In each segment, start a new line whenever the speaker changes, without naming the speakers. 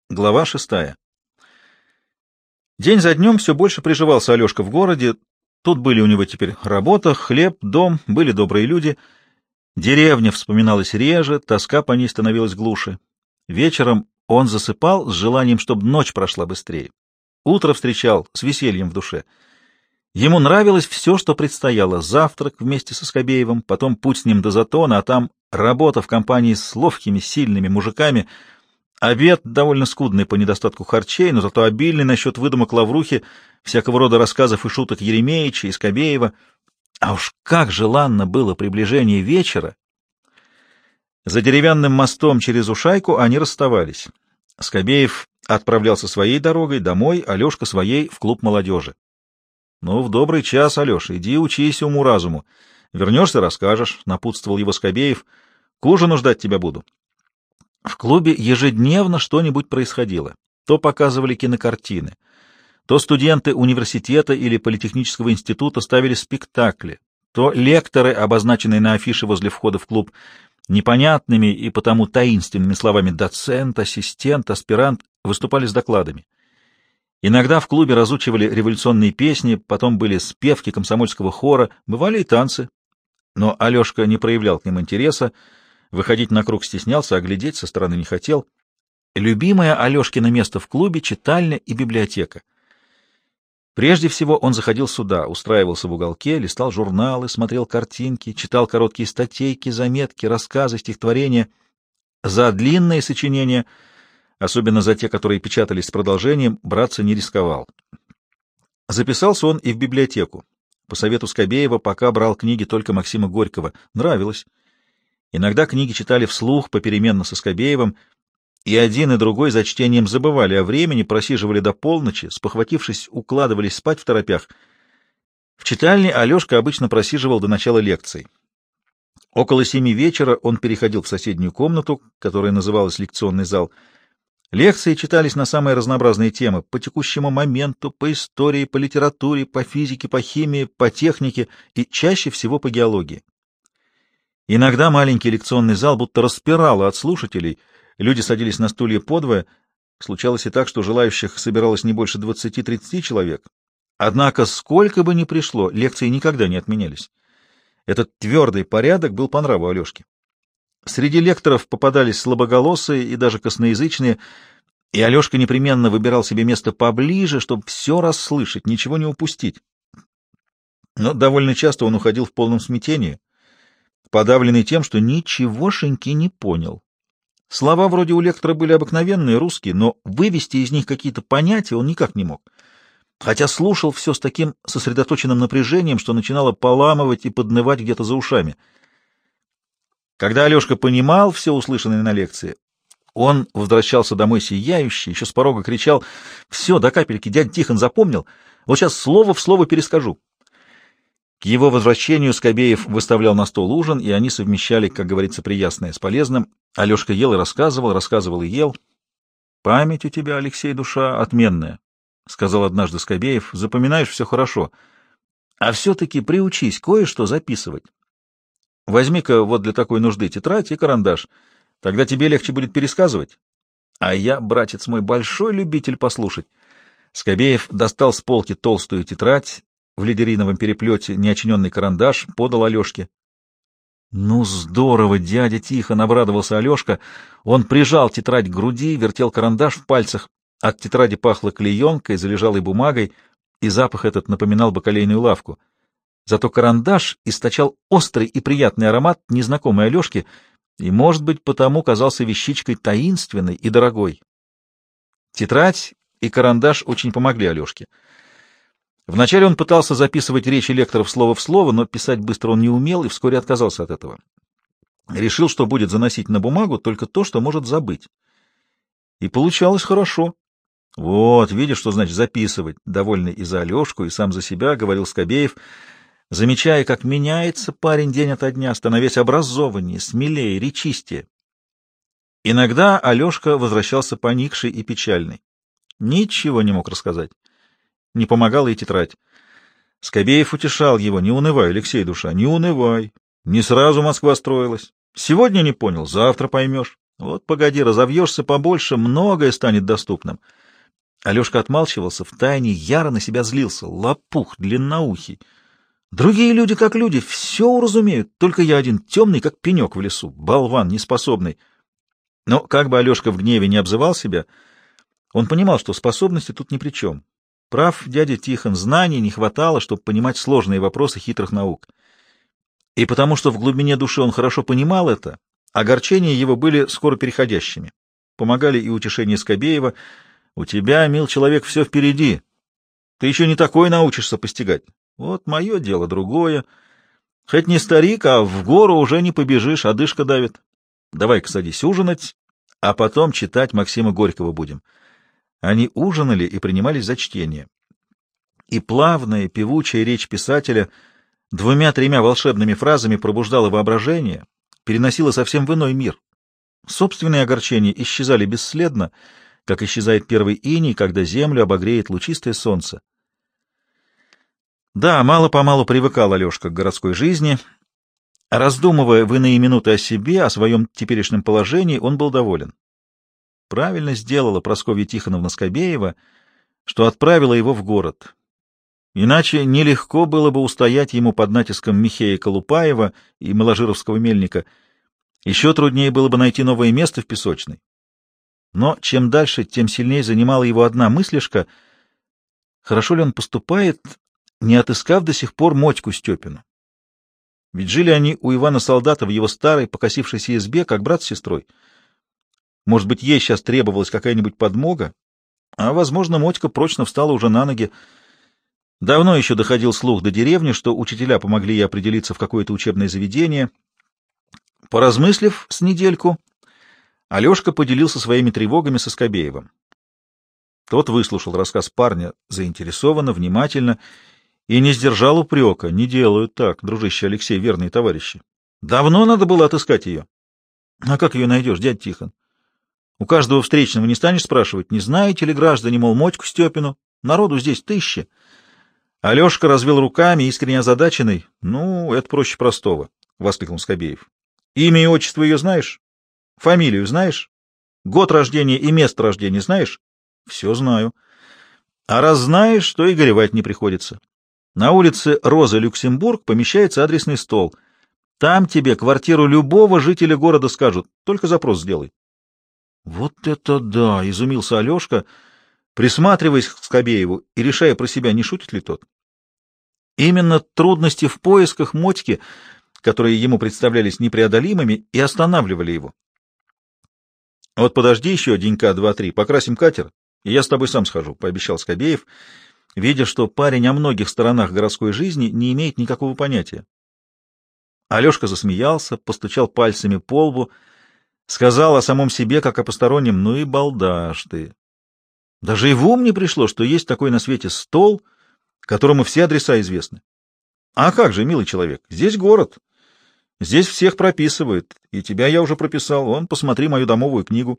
Глава 6. День за днем все больше приживался Алешка в городе. Тут были у него теперь работа, хлеб, дом, были добрые люди. Деревня вспоминалась реже, тоска по ней становилась глуше. Вечером он засыпал с желанием, чтобы ночь прошла быстрее. Утро встречал с весельем в душе. Ему нравилось все, что предстояло. Завтрак вместе со Скобеевым, потом путь с ним до Затона, а там работа в компании с ловкими, сильными мужиками. Обед довольно скудный по недостатку харчей, но зато обильный насчет выдумок Лаврухи, всякого рода рассказов и шуток Еремеича и Скобеева. А уж как желанно было приближение вечера! За деревянным мостом через Ушайку они расставались. Скобеев отправлялся своей дорогой домой, Алешка своей в клуб молодежи. — Ну, в добрый час, Алеша, иди учись уму-разуму. Вернешься — расскажешь, — напутствовал его Скобеев. — К ужину ждать тебя буду. В клубе ежедневно что-нибудь происходило. То показывали кинокартины, то студенты университета или политехнического института ставили спектакли, то лекторы, обозначенные на афише возле входа в клуб, непонятными и потому таинственными словами «доцент», «ассистент», «аспирант» выступали с докладами. Иногда в клубе разучивали революционные песни, потом были спевки комсомольского хора, бывали и танцы. Но Алешка не проявлял к ним интереса, выходить на круг стеснялся, а глядеть со стороны не хотел. Любимое Алешкино место в клубе — читальня и библиотека. Прежде всего он заходил сюда, устраивался в уголке, листал журналы, смотрел картинки, читал короткие статейки, заметки, рассказы, стихотворения. За длинные сочинения, особенно за те, которые печатались с продолжением, браться не рисковал. Записался он и в библиотеку. По совету Скобеева пока брал книги только Максима Горького. Нравилось. Иногда книги читали вслух, попеременно со Скобеевым, и один и другой за чтением забывали о времени, просиживали до полночи, спохватившись, укладывались спать в торопях. В читальне Алешка обычно просиживал до начала лекций. Около 7 вечера он переходил в соседнюю комнату, которая называлась лекционный зал. Лекции читались на самые разнообразные темы: по текущему моменту, по истории, по литературе, по физике, по химии, по технике и чаще всего по геологии. Иногда маленький лекционный зал будто распирало от слушателей, люди садились на стулья подвое, случалось и так, что желающих собиралось не больше 20-30 человек. Однако, сколько бы ни пришло, лекции никогда не отменялись. Этот твердый порядок был по нраву Алешке. Среди лекторов попадались слабоголосые и даже косноязычные, и Алешка непременно выбирал себе место поближе, чтобы все расслышать, ничего не упустить. Но довольно часто он уходил в полном смятении, подавленный тем, что ничегошеньки не понял. Слова вроде у лектора были обыкновенные, русские, но вывести из них какие-то понятия он никак не мог. Хотя слушал все с таким сосредоточенным напряжением, что начинало поламывать и поднывать где-то за ушами. Когда Алешка понимал все услышанное на лекции, он возвращался домой сияющий, еще с порога кричал: «Все, до капельки, дядя Тихон запомнил, вот сейчас слово в слово перескажу». К его возвращению Скобеев выставлял на стол ужин, и они совмещали, как говорится, приятное с полезным. Алешка ел и рассказывал, рассказывал и ел. — Память у тебя, Алексей, душа отменная, — сказал однажды Скобеев. — Запоминаешь все хорошо. А все-таки приучись кое-что записывать. Возьми-ка вот для такой нужды тетрадь и карандаш. Тогда тебе легче будет пересказывать. А я, братец мой, большой любитель послушать. Скобеев достал с полки толстую тетрадь, в лидериновом переплете неочиненный карандаш, подал Алешке. — Ну, здорово, дядя Тихон! — обрадовался Алешка. Он прижал тетрадь к груди, вертел карандаш в пальцах. От тетради пахло клеенкой, залежалой бумагой, и запах этот напоминал бакалейную лавку. Зато карандаш источал острый и приятный аромат, незнакомый Алешке, и, может быть, потому казался вещичкой таинственной и дорогой. Тетрадь и карандаш очень помогли Алешке. Вначале он пытался записывать речи лекторов слово в слово, но писать быстро он не умел и вскоре отказался от этого. Решил, что будет заносить на бумагу только то, что может забыть. И получалось хорошо. Вот, видишь, что значит записывать. Довольный и за Алешку, и сам за себя, говорил Скобеев, замечая, как меняется парень день ото дня, становясь образованнее, смелее, речистее. Иногда Алешка возвращался поникший и печальный. Ничего не мог рассказать. Не помогала и тетрадь. Скобеев утешал его: не унывай, Алексей, душа, не унывай. Не сразу Москва строилась. Сегодня не понял, завтра поймешь. Вот погоди, разовьешься побольше, многое станет доступным. Алешка отмалчивался, втайне яро на себя злился. Лопух, длинноухий. Другие люди как люди, все уразумеют, только я один темный, как пенек в лесу, болван, неспособный. Но как бы Алешка в гневе не обзывал себя, он понимал, что способности тут ни при чем. Прав дядя Тихон, знаний не хватало, чтобы понимать сложные вопросы хитрых наук. И потому что в глубине души он хорошо понимал это, огорчения его были скоро переходящими. Помогали и утешения Скобеева. «У тебя, мил человек, все впереди. Ты еще не такое научишься постигать. Вот мое дело другое. Хоть не старик, а в гору уже не побежишь, одышка давит. Давай-ка садись ужинать, а потом читать Максима Горького будем». Они ужинали и принимались за чтение. И плавная, певучая речь писателя двумя-тремя волшебными фразами пробуждала воображение, переносила совсем в иной мир. Собственные огорчения исчезали бесследно, как исчезает первый иней, когда землю обогреет лучистое солнце. Да, мало-помалу привыкал Алешка к городской жизни. Раздумывая в иные минуты о себе, о своем теперешнем положении, он был доволен. Правильно сделала Прасковья Тихоновна Скобеева, что отправила его в город. Иначе нелегко было бы устоять ему под натиском Михея Колупаева и Маложировского мельника. Еще труднее было бы найти новое место в песочной. Но чем дальше, тем сильнее занимала его одна мыслишка: хорошо ли он поступает, не отыскав до сих пор Мотьку Степину? Ведь жили они у Ивана Солдата в его старой покосившейся избе, как брат с сестрой. Может быть, ей сейчас требовалась какая-нибудь подмога, а, возможно, Мотька прочно встала уже на ноги. Давно еще доходил слух до деревни, что учителя помогли ей определиться в какое-то учебное заведение. Поразмыслив с недельку, Алешка поделился своими тревогами со Скобеевым. Тот выслушал рассказ парня заинтересованно, внимательно и не сдержал упрека. Не делают так, дружище Алексей, верные товарищи. Давно надо было отыскать ее. А как ее найдешь, дядь Тихон? У каждого встречного не станешь спрашивать, не знаете ли, граждане, мол, Мотьку Степину? Народу здесь тысячи. Алешка развел руками, искренне озадаченный. — Ну, это проще простого, — воскликнул Скобеев. — Имя и отчество ее знаешь? Фамилию знаешь? Год рождения и место рождения знаешь? — Все знаю. — А раз знаешь, то и горевать не приходится. На улице Роза Люксембург помещается адресный стол. Там тебе квартиру любого жителя города скажут, только запрос сделай. — Вот это да! — изумился Алешка, присматриваясь к Скобееву и решая про себя, не шутит ли тот. Именно трудности в поисках Мотьки, которые ему представлялись непреодолимыми, и останавливали его. — Вот подожди еще денька два-три, покрасим катер, и я с тобой сам схожу, — пообещал Скобеев, видя, что парень о многих сторонах городской жизни не имеет никакого понятия. Алешка засмеялся, постучал пальцами по лбу, сказал о самом себе, как о постороннем: ну и балдаш ты. Даже и в ум не пришло, что есть такой на свете стол, которому все адреса известны. А как же, милый человек, здесь город. Здесь всех прописывают, и тебя я уже прописал. Вон, посмотри мою домовую книгу.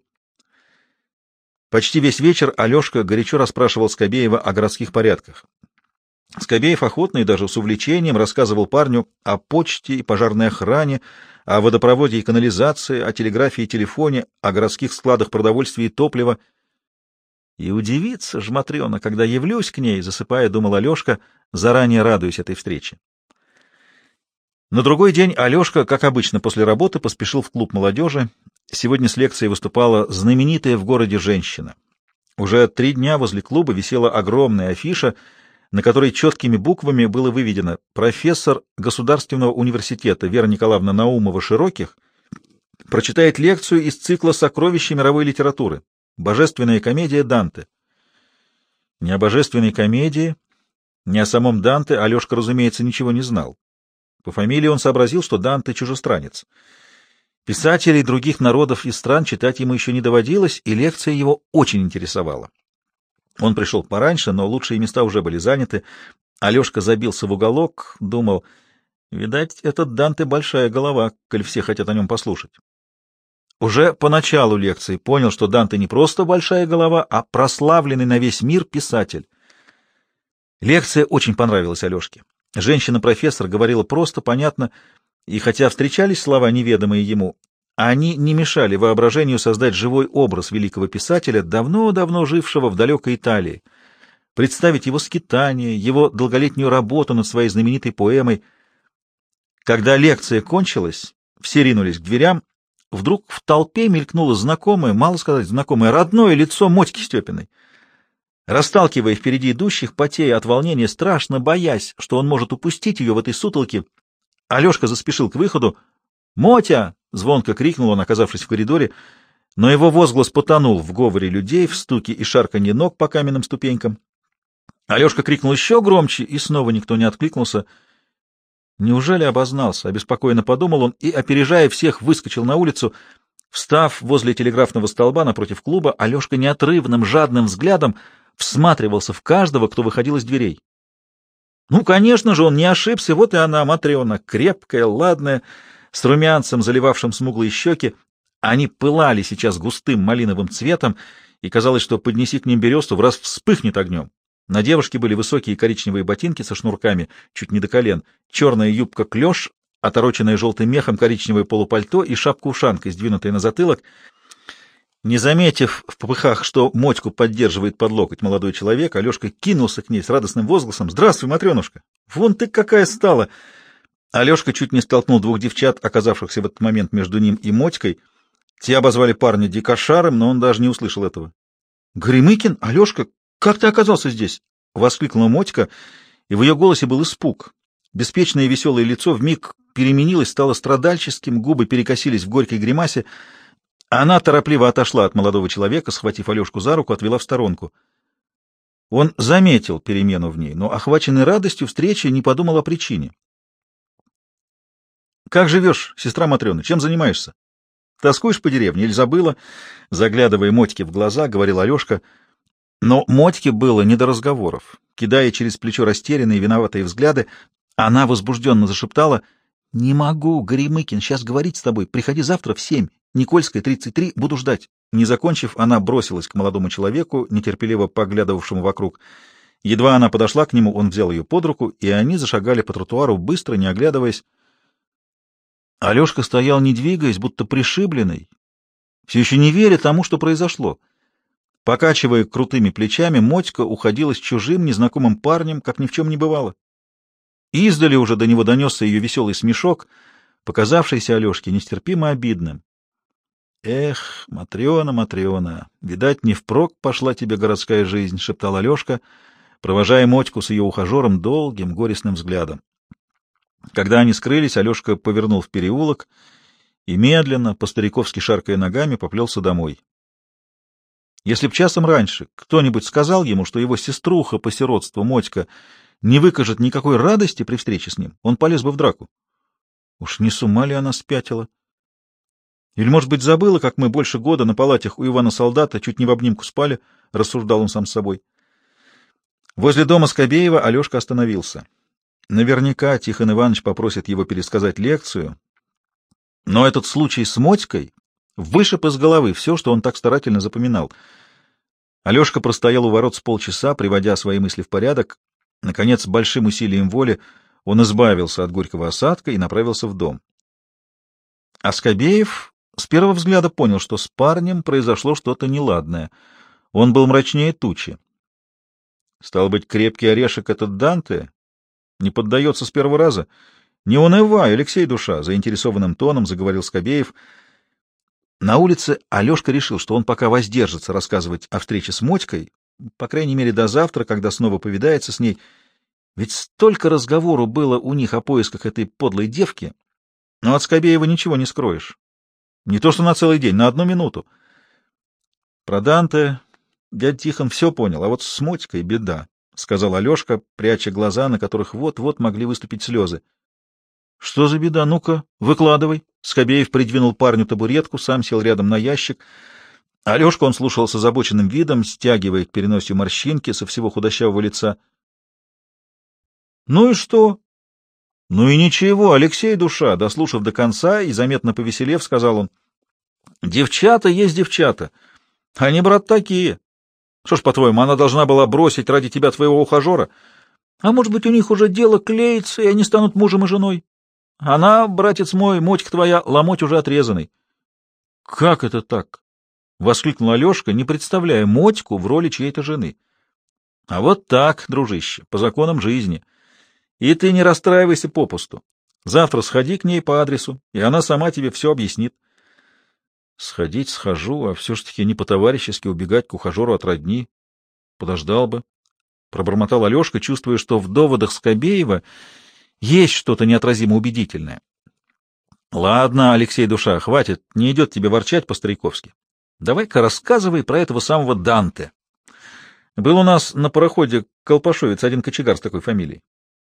Почти весь вечер Алешка горячо расспрашивал Скобеева о городских порядках. Скобеев охотно и даже с увлечением рассказывал парню о почте и пожарной охране, о водопроводе и канализации, о телеграфии и телефоне, о городских складах продовольствия и топлива. И удивится жмотрена, когда явлюсь к ней, засыпая, думал Алешка, заранее радуясь этой встрече. На другой день Алешка, как обычно после работы, поспешил в клуб молодежи. Сегодня с лекцией выступала знаменитая в городе женщина. Уже 3 дня возле клуба висела огромная афиша, на которой четкими буквами было выведено: профессор Государственного университета Вера Николаевна Наумова-Широких прочитает лекцию из цикла «Сокровища мировой литературы. Божественная комедия Данте». Ни о божественной комедии, ни о самом Данте Алешка, разумеется, ничего не знал. По фамилии он сообразил, что Данте — чужестранец. Писателей других народов и стран читать ему еще не доводилось, и лекция его очень интересовала. Он пришел пораньше, но лучшие места уже были заняты. Алешка забился в уголок, думал: видать, этот Данте большая голова, коль все хотят о нем послушать. Уже по началу лекции понял, что Данте не просто большая голова, а прославленный на весь мир писатель. Лекция очень понравилась Алешке. Женщина-профессор говорила просто, понятно, и хотя встречались слова, неведомые ему, Они не мешали воображению создать живой образ великого писателя, давно-давно жившего в далекой Италии, представить его скитание, его долголетнюю работу над своей знаменитой поэмой. Когда лекция кончилась, все ринулись к дверям. Вдруг в толпе мелькнуло знакомое, мало сказать знакомое, родное лицо Мотьки Степиной. Расталкивая впереди идущих, потея от волнения, страшно боясь, что он может упустить ее в этой сутолке, Алешка заспешил к выходу. «Мотя!» — звонко крикнул он, оказавшись в коридоре, но его возглас потонул в говоре людей, в стуке и шарканье ног по каменным ступенькам. Алешка крикнул еще громче, и снова никто не откликнулся. Неужели обознался? Обеспокоенно подумал он и, опережая всех, выскочил на улицу. Встав возле телеграфного столба напротив клуба, Алешка неотрывным, жадным взглядом всматривался в каждого, кто выходил из дверей. Ну, конечно же, он не ошибся. Вот и она, Матрена, крепкая, ладная, с румянцем, заливавшим смуглые щеки. Они пылали сейчас густым малиновым цветом, и казалось, что поднеси к ним бересту, враз вспыхнет огнем. На девушке были высокие коричневые ботинки со шнурками, чуть не до колен, черная юбка-клеш, отороченная желтым мехом коричневое полупальто и шапка-ушанка, сдвинутая на затылок. Не заметив в попыхах, что Мотьку поддерживает под локоть молодой человек, Алешка кинулся к ней с радостным возгласом: «Здравствуй, Матренушка! Вон ты какая стала!» Алешка чуть не столкнул двух девчат, оказавшихся в этот момент между ним и Мотькой. Те обозвали парня дикошаром, но он даже не услышал этого. «Горемыкин? Алешка, как ты оказался здесь?» — воскликнула Мотька, и в ее голосе был испуг. Беспечное и веселое лицо вмиг переменилось, стало страдальческим, губы перекосились в горькой гримасе. Она торопливо отошла от молодого человека, схватив Алешку за руку, отвела в сторонку. Он заметил перемену в ней, но, охваченный радостью встречи, не подумал о причине. «Как живешь, сестра Матрена? Чем занимаешься? Тоскуешь по деревне или забыла?» Заглядывая Мотьке в глаза, говорил Алешка. Но Мотьке было не до разговоров. Кидая через плечо растерянные и виноватые взгляды, она возбужденно зашептала: «Не могу, Горемыкин, сейчас говорить с тобой. Приходи завтра в 7. Никольская, 33, буду ждать». Не закончив, она бросилась к молодому человеку, нетерпеливо поглядывавшему вокруг. Едва она подошла к нему, он взял ее под руку, и они зашагали по тротуару, быстро, не оглядываясь. Алешка стоял, не двигаясь, будто пришибленный, все еще не веря тому, что произошло. Покачивая крутыми плечами, Мотька уходила с чужим, незнакомым парнем, как ни в чем не бывало. Издали уже до него донесся ее веселый смешок, показавшийся Алешке нестерпимо обидным. «Эх, Матрена, Матрена, видать, не впрок пошла тебе городская жизнь», — шептал Алешка, провожая Мотьку с ее ухажером долгим, горестным взглядом. Когда они скрылись, Алешка повернул в переулок и медленно, по-стариковски шаркая ногами, поплелся домой. Если б часом раньше кто-нибудь сказал ему, что его сеструха по сиротству Мотька не выкажет никакой радости при встрече с ним, он полез бы в драку. Уж не с ума ли она спятила? Или, может быть, забыла, как мы больше года на палатях у Ивана-солдата чуть не в обнимку спали, — рассуждал он сам с собой. Возле дома Скобеева Алешка остановился. Наверняка Тихон Иванович попросит его пересказать лекцию, но этот случай с Мотькой вышиб из головы все, что он так старательно запоминал. Алешка простоял у ворот с полчаса, приводя свои мысли в порядок. Наконец, большим усилием воли он избавился от горького осадка и направился в дом. А Скобеев с первого взгляда понял, что с парнем произошло что-то неладное. Он был мрачнее тучи. Стал быть, крепкий орешек этот Данте не поддается с первого раза. Не унывай, Алексей душа, — заинтересованным тоном заговорил Скобеев. На улице Алешка решил, что он пока воздержится рассказывать о встрече с Мотькой, по крайней мере до завтра, когда снова повидается с ней. Ведь столько разговору было у них о поисках этой подлой девки, но от Скобеева ничего не скроешь. Не то что на целый день, на одну минуту. Про Данте дядя Тихон все понял, а вот с Мотькой беда, — сказал Алешка, пряча глаза, на которых вот-вот могли выступить слезы. — Что за беда? Ну-ка, выкладывай. Скобеев придвинул парню табуретку, сам сел рядом на ящик. Алешку он слушал с озабоченным видом, стягивая к переносию морщинки со всего худощавого лица. — Ну и что? — Ну и ничего, Алексей душа, — дослушав до конца и заметно повеселев, сказал он. — Девчата есть девчата. Они, брат, такие. Что ж, по-твоему, она должна была бросить ради тебя твоего ухажера? А может быть, у них уже дело клеится, и они станут мужем и женой? Она, братец мой, Мотька твоя, ломоть уже отрезанный. Как это так? — воскликнул Алешка, не представляя Мотьку в роли чьей-то жены. — А вот так, дружище, по законам жизни. И ты не расстраивайся попусту. Завтра сходи к ней по адресу, и она сама тебе все объяснит. — Сходить схожу, а все ж таки не по-товарищески убегать к ухажеру от родни. Подождал бы. Пробормотал Алешка, чувствуя, что в доводах Скобеева есть что-то неотразимо убедительное. — Ладно, Алексей душа, хватит, не идет тебе ворчать по-стариковски. Давай-ка рассказывай про этого самого Данте. Был у нас на пароходе колпашовец, один кочегар с такой фамилией.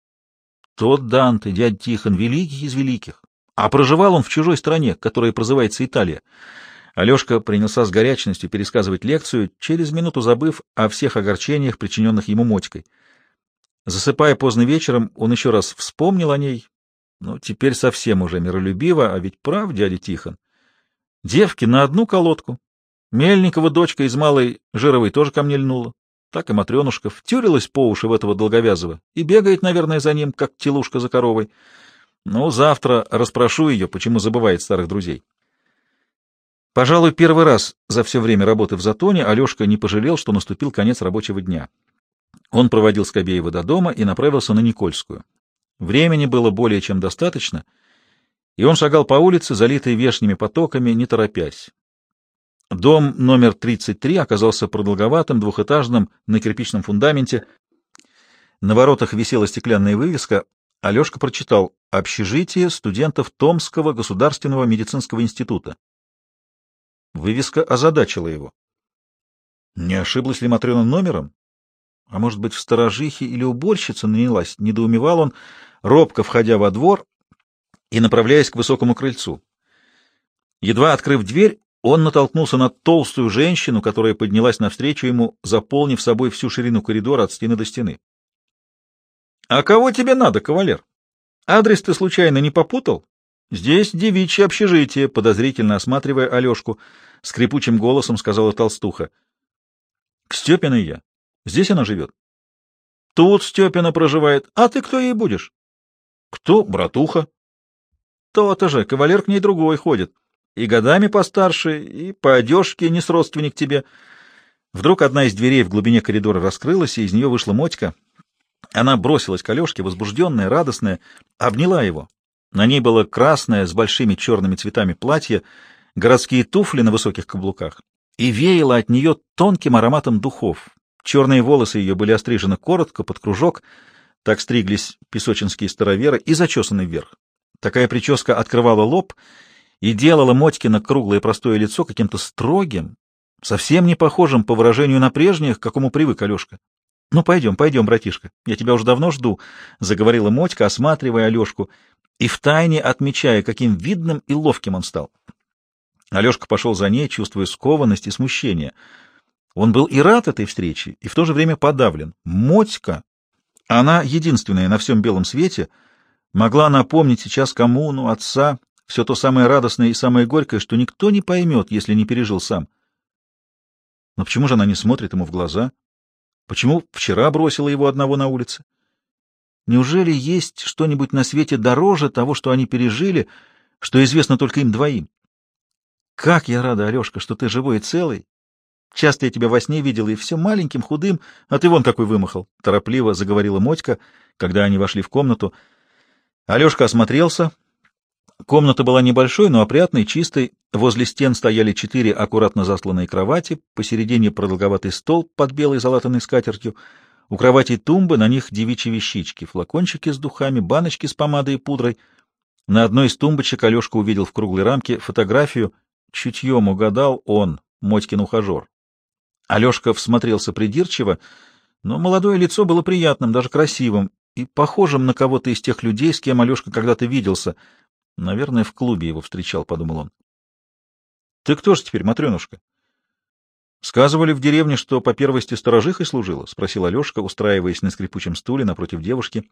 Тот Данте, дядя Тихон, великий из великих. А проживал он в чужой стране, которая прозывается Италия. Алешка принялся с горячностью пересказывать лекцию, через минуту забыв о всех огорчениях, причиненных ему Мотькой. Засыпая поздно вечером, он еще раз вспомнил о ней, но теперь совсем уже миролюбиво, а ведь прав дядя Тихон. Девки на одну колодку. Мельникова дочка из Малой Жировой тоже ко мне льнула. Так и Матренушка втюрилась по уши в этого долговязого и бегает, наверное, за ним, как телушка за коровой. Но завтра расспрошу ее, почему забывает старых друзей. Пожалуй, первый раз за все время работы в Затоне Алешка не пожалел, что наступил конец рабочего дня. Он проводил Скобеева до дома и направился на Никольскую. Времени было более чем достаточно, и он шагал по улице, залитой вешними потоками, не торопясь. Дом номер 33 оказался продолговатым, двухэтажным, на кирпичном фундаменте. На воротах висела стеклянная вывеска. Алешка прочитал «Общежитие студентов Томского государственного медицинского института». Вывеска озадачила его. Не ошиблась ли Матрена номером? А может быть, в сторожихе или уборщица нанялась? Недоумевал он, робко входя во двор и направляясь к высокому крыльцу. Едва открыв дверь, он натолкнулся на толстую женщину, которая поднялась навстречу ему, заполнив собой всю ширину коридора от стены до стены. — А кого тебе надо, кавалер? Адрес ты случайно не попутал? Здесь девичье общежитие, — подозрительно осматривая Алешку, скрипучим голосом сказала толстуха. — К Степиной я. Здесь она живет. — Тут Степина проживает. А ты кто ей будешь? — Кто? Братуха. — То-то же, кавалер к ней другой ходит. И годами постарше, и по одежке не с родственник тебе. Вдруг одна из дверей в глубине коридора раскрылась, и из нее вышла Мотька. Она бросилась к Алешке, возбужденная, радостная, обняла его. На ней было красное с большими черными цветами платье, городские туфли на высоких каблуках, и веяло от нее тонким ароматом духов. Черные волосы ее были острижены коротко, под кружок, так стриглись песочинские староверы, и зачесаны вверх. Такая прическа открывала лоб и делала Мотькино круглое простое лицо каким-то строгим, совсем не похожим по выражению на прежнее, к какому привык Алешка. — Ну, пойдем, пойдем, братишка, я тебя уже давно жду, — заговорила Мотька, осматривая Алешку и втайне отмечая, каким видным и ловким он стал. Алешка пошел за ней, чувствуя скованность и смущение. Он был и рад этой встрече, и в то же время подавлен. Мотька, она единственная на всем белом свете, могла напомнить сейчас коммуну, отца, все то самое радостное и самое горькое, что никто не поймет, если не пережил сам. Но почему же она не смотрит ему в глаза? Почему вчера бросила его одного на улице? Неужели есть что-нибудь на свете дороже того, что они пережили, что известно только им двоим? Как я рада, Алешка, что ты живой и целый. Часто я тебя во сне видела, и все маленьким, худым, а ты вон какой вымахал, — торопливо заговорила Мотька, когда они вошли в комнату. Алешка осмотрелся. Комната была небольшой, но опрятной, чистой. Возле стен стояли 4 аккуратно застланные кровати, посередине продолговатый стол под белой залатанной скатертью. У кроватей тумбы, на них девичьи вещички, флакончики с духами, баночки с помадой и пудрой. На одной из тумбочек Алешка увидел в круглой рамке фотографию. Чутьем угадал он, Мотькин ухажер. Алешка всмотрелся придирчиво, но молодое лицо было приятным, даже красивым, и похожим на кого-то из тех людей, с кем Алешка когда-то виделся. Наверное, в клубе его встречал, — подумал он. — Ты кто же теперь, Матренушка? — Сказывали в деревне, что по первости сторожихой служила? — спросил Алешка, устраиваясь на скрипучем стуле напротив девушки.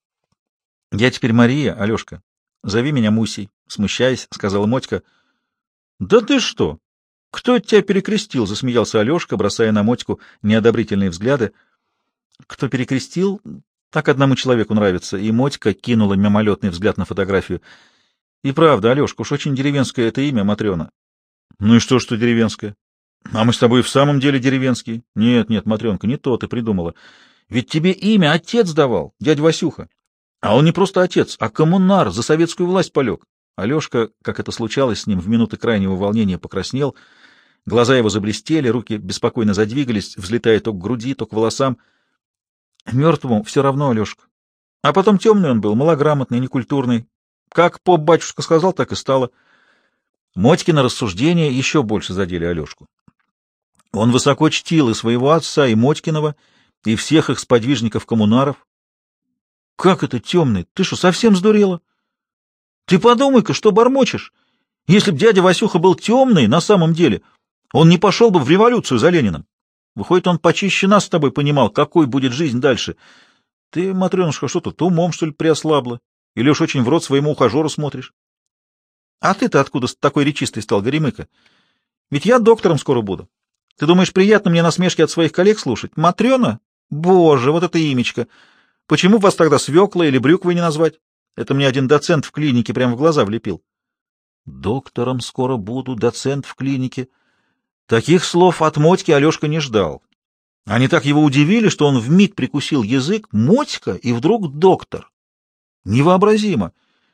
— Я теперь Мария, Алешка. Зови меня Мусей, — смущаясь, сказала Мотька. — Да ты что? Кто тебя перекрестил? — засмеялся Алешка, бросая на Мотьку неодобрительные взгляды. — Кто перекрестил? Так одному человеку нравится. И Мотька кинула мимолетный взгляд на фотографию. — И правда, Алешка, уж очень деревенское это имя, Матрена. Ну и что деревенская? А мы с тобой в самом деле деревенские. Нет, нет, Матренка, не то ты придумала. Ведь тебе имя отец давал, дядя Васюха. А он не просто отец, а коммунар, за советскую власть полег. Алешка, как это случалось с ним, в минуты крайнего волнения покраснел, глаза его заблестели, руки беспокойно задвигались, взлетая то к груди, то к волосам. Мертвому все равно, Алешка. А потом темный он был, малограмотный, некультурный. Как поп-батюшка сказал, так и стало. Мотькины рассуждения еще больше задели Алешку. Он высоко чтил и своего отца, и Мотькиного, и всех их сподвижников-коммунаров. Как это темный? Ты что, совсем сдурела? Ты подумай-ка, что бормочешь. Если б дядя Васюха был темный, на самом деле, он не пошел бы в революцию за Лениным. Выходит, он почище нас с тобой понимал, какой будет жизнь дальше. Ты, Матренушка, что тут, умом, что ли, приослабла? Или уж очень в рот своему ухажеру смотришь? А ты-то откуда такой речистый стал, Горемыка? Ведь я доктором скоро буду. Ты думаешь, приятно мне насмешки от своих коллег слушать? Матрена? Боже, вот это имечко! Почему вас тогда свекла или брюквой не назвать? Это мне один доцент в клинике прямо в глаза влепил. Доктором скоро буду, доцент в клинике. Таких слов от Мотьки Алешка не ждал. Они так его удивили, что он вмиг прикусил язык. Мотька и вдруг доктор. Невообразимо.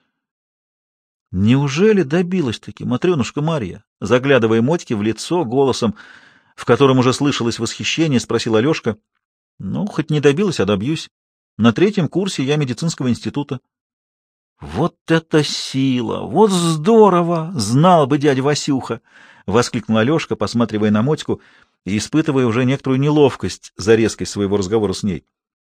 Неужели добилась-таки Матренушка Марья? Заглядывая Мотьке в лицо голосом, в котором уже слышалось восхищение, спросил Алешка. Ну, хоть не добилась, а добьюсь. На 3-м курсе я медицинского института. Вот это сила! Вот здорово! Знал бы дядя Васюха! — воскликнул Алешка, посматривая на Мотьку и испытывая уже некоторую неловкость за резкость своего разговора с ней.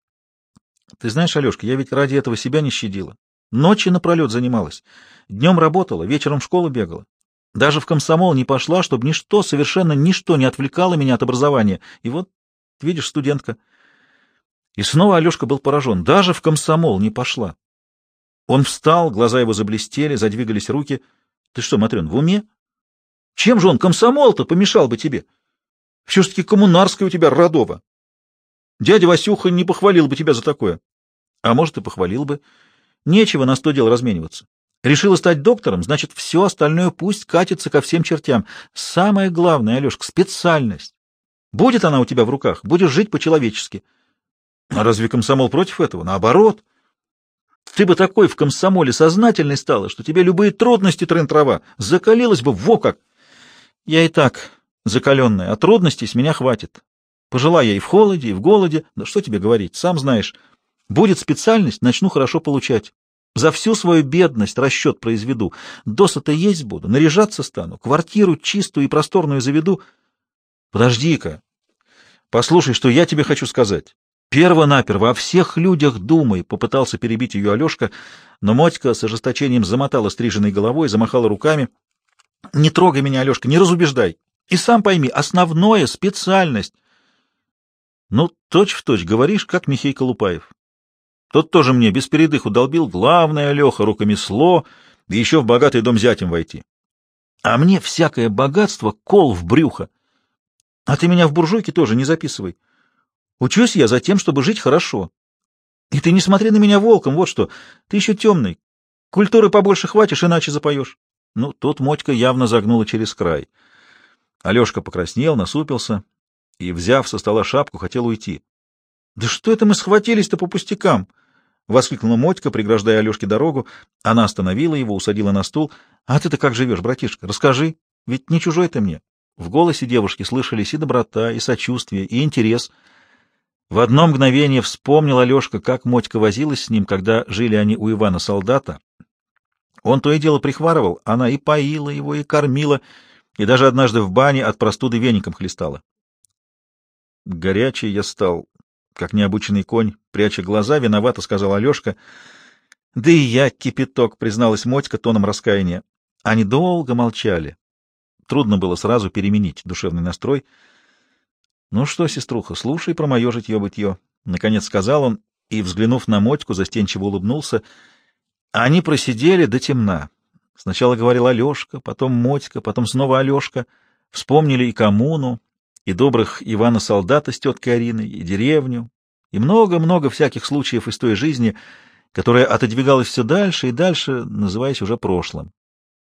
— Ты знаешь, Алешка, я ведь ради этого себя не щадила. Ночи напролет занималась. Днем работала, вечером в школу бегала. Даже в комсомол не пошла, чтобы ничто, совершенно ничто не отвлекало меня от образования. И вот, видишь, студентка. И снова Алешка был поражен. Даже в комсомол не пошла. Он встал, глаза его заблестели, задвигались руки. Ты что, Матрен, в уме? Чем же он, комсомол-то, помешал бы тебе? Все-таки коммунарская у тебя родова. Дядя Васюха не похвалил бы тебя за такое. А может, и похвалил бы. Нечего на 100 дел размениваться. Решила стать доктором, значит, все остальное пусть катится ко всем чертям. Самое главное, Алешка, специальность. Будет она у тебя в руках, будешь жить по-человечески. А разве комсомол против этого? Наоборот. Ты бы такой в комсомоле сознательной стала, что тебе любые трудности трын-трава, закалилась бы во как. Я и так закаленная, а трудностей с меня хватит. Пожила я и в холоде, и в голоде. Да что тебе говорить, сам знаешь. Будет специальность, начну хорошо получать. За всю свою бедность расчет произведу. Досыта есть буду, наряжаться стану, квартиру чистую и просторную заведу. Подожди-ка, послушай, что я тебе хочу сказать. Перво-наперво о всех людях думай, — попытался перебить ее Алешка, но Мотька с ожесточением замотала стриженной головой, замахала руками. — Не трогай меня, Алешка, не разубеждай. И сам пойми, основное — специальность. — Ну, точь-в-точь говоришь, как Михей Колупаев. Тот тоже мне без передыху долбил: главное, Леха, рукомесло, да еще в богатый дом зятем войти. А мне всякое богатство — кол в брюхо. А ты меня в буржуйки тоже не записывай. Учусь я за тем, чтобы жить хорошо. И ты не смотри на меня волком, вот что. Ты еще темный. Культуры побольше хватишь, иначе запоешь. Ну, тут Мотька явно загнула через край. Алешка покраснел, насупился и, взяв со стола шапку, хотел уйти. — Да что это мы схватились-то по пустякам? — воскликнула Мотька, преграждая Алешке дорогу. Она остановила его, усадила на стул. — А ты-то как живешь, братишка? Расскажи. Ведь не чужой ты мне. В голосе девушки слышались и доброта, и сочувствие, и интерес. В одно мгновение вспомнил Алешка, как Мотька возилась с ним, когда жили они у Ивана-солдата. Он то и дело прихварывал, она и поила его, и кормила, и даже однажды в бане от простуды веником хлестала. Горячий я стал, как необученный конь, пряча глаза, виновато сказал Алешка. — Да и я кипяток, — призналась Мотька тоном раскаяния. Они долго молчали. Трудно было сразу переменить душевный настрой. — Ну что, сеструха, слушай про мое житье-бытье, — наконец сказал он, и, взглянув на Мотьку, застенчиво улыбнулся. Они просидели до темна. Сначала говорил Алешка, потом Мотька, потом снова Алешка. Вспомнили и коммуну, и добрых Ивана-солдата с теткой Ариной, и деревню, и много-много всяких случаев из той жизни, которая отодвигалась все дальше и дальше, называясь уже прошлым.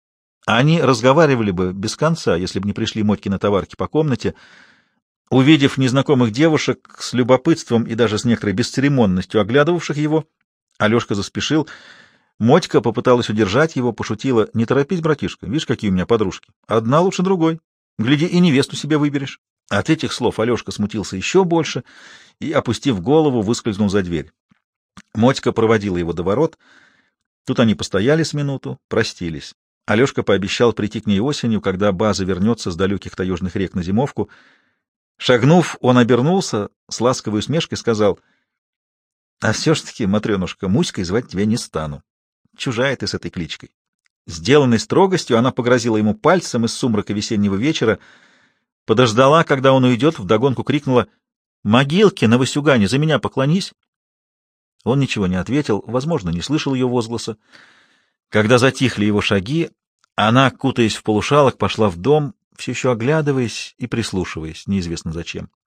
Они разговаривали бы без конца, если бы не пришли Мотькины товарки по комнате. Увидев незнакомых девушек с любопытством и даже с некоторой бесцеремонностью оглядывавших его, Алешка заспешил. Мотька попыталась удержать его, пошутила: «Не торопись, братишка, видишь, какие у меня подружки. Одна лучше другой. Гляди, и невесту себе выберешь». От этих слов Алешка смутился еще больше и, опустив голову, выскользнул за дверь. Мотька проводила его до ворот. Тут они постояли с минуту, простились. Алешка пообещал прийти к ней осенью, когда база вернется с далеких таежных рек на зимовку. Шагнув, он обернулся, с ласковой усмешкой сказал: «А все ж таки, Матренушка, Муськой звать тебя не стану. Чужая ты с этой кличкой». Сделанной строгостью, она погрозила ему пальцем из сумрака весеннего вечера, подождала, когда он уйдет, вдогонку крикнула: «Могилки на Васюгане, за меня поклонись!» Он ничего не ответил, возможно, не слышал ее возгласа. Когда затихли его шаги, она, кутаясь в полушалок, пошла в дом, все еще оглядываясь и прислушиваясь, неизвестно зачем.